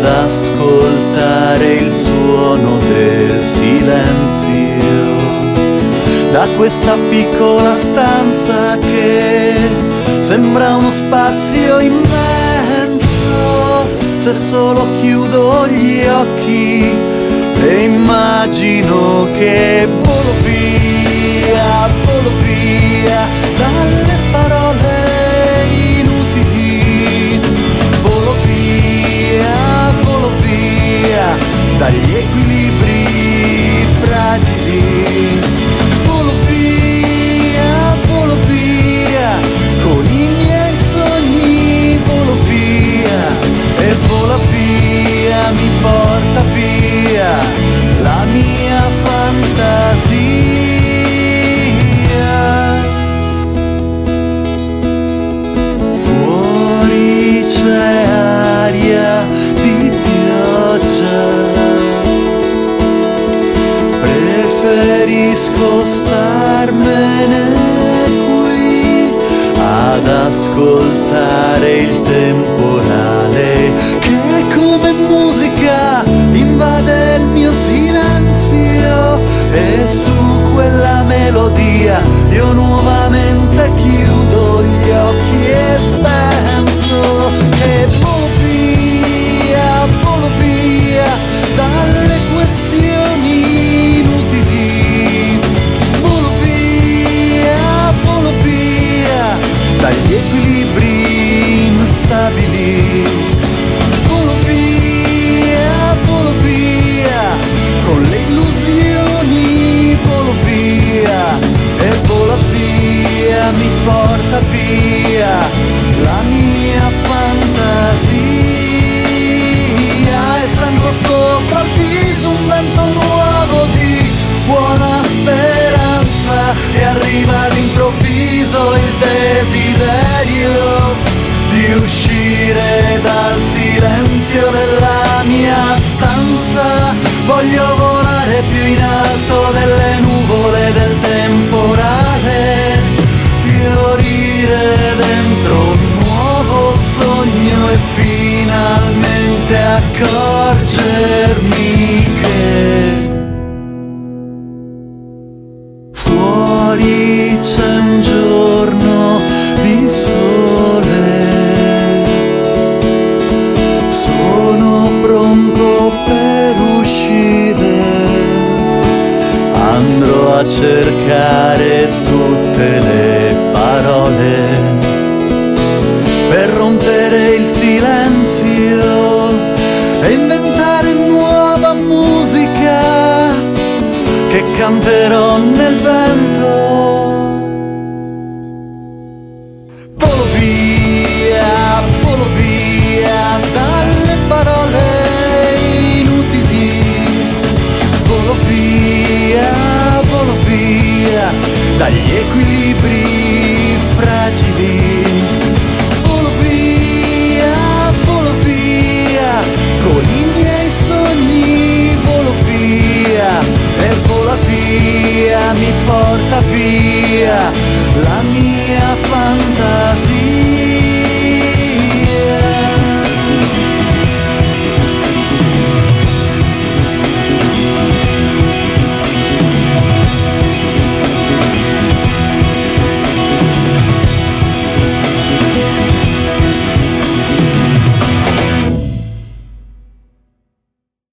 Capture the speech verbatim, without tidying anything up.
ascoltare il suono del silenzio. Da questa piccola stanza che sembra uno spazio immenso, se solo chiudo gli occhi e immagino che volo via, volo via dalle parole inutili, volo via, volo via dagli equilibri fragili, volo via, volo via con i miei sogni, volo via e vola via, mi porta via la mia fantasia. Fuori c'è aria di pioggia, preferisco starmene qui ad ascoltare il temporale che come musica invade il mio silenzio, e su quella melodia io nuovamente chiudo gli occhi e penso che volo via, volo via dalle questioni inutili, volo via, volo via dagli equilibri instabili, volo via, volo via con le illusioni, volo via e vola via, mi porta via la mia fantasia, e sento sopra il viso un vento nuovo di buona speranza, e arriva all'improvviso il desiderio di uscire dal silenzio della mia stanza. Voglio volare più in alto delle nuvole del temporale, fiorire dentro un nuovo sogno e finalmente accorgermi che fuori c'è un giorno di sole. Sono pronto per uscire, andrò a cercare tutte le parole per rompere il silenzio e inventare nuova musica che canterò nel vento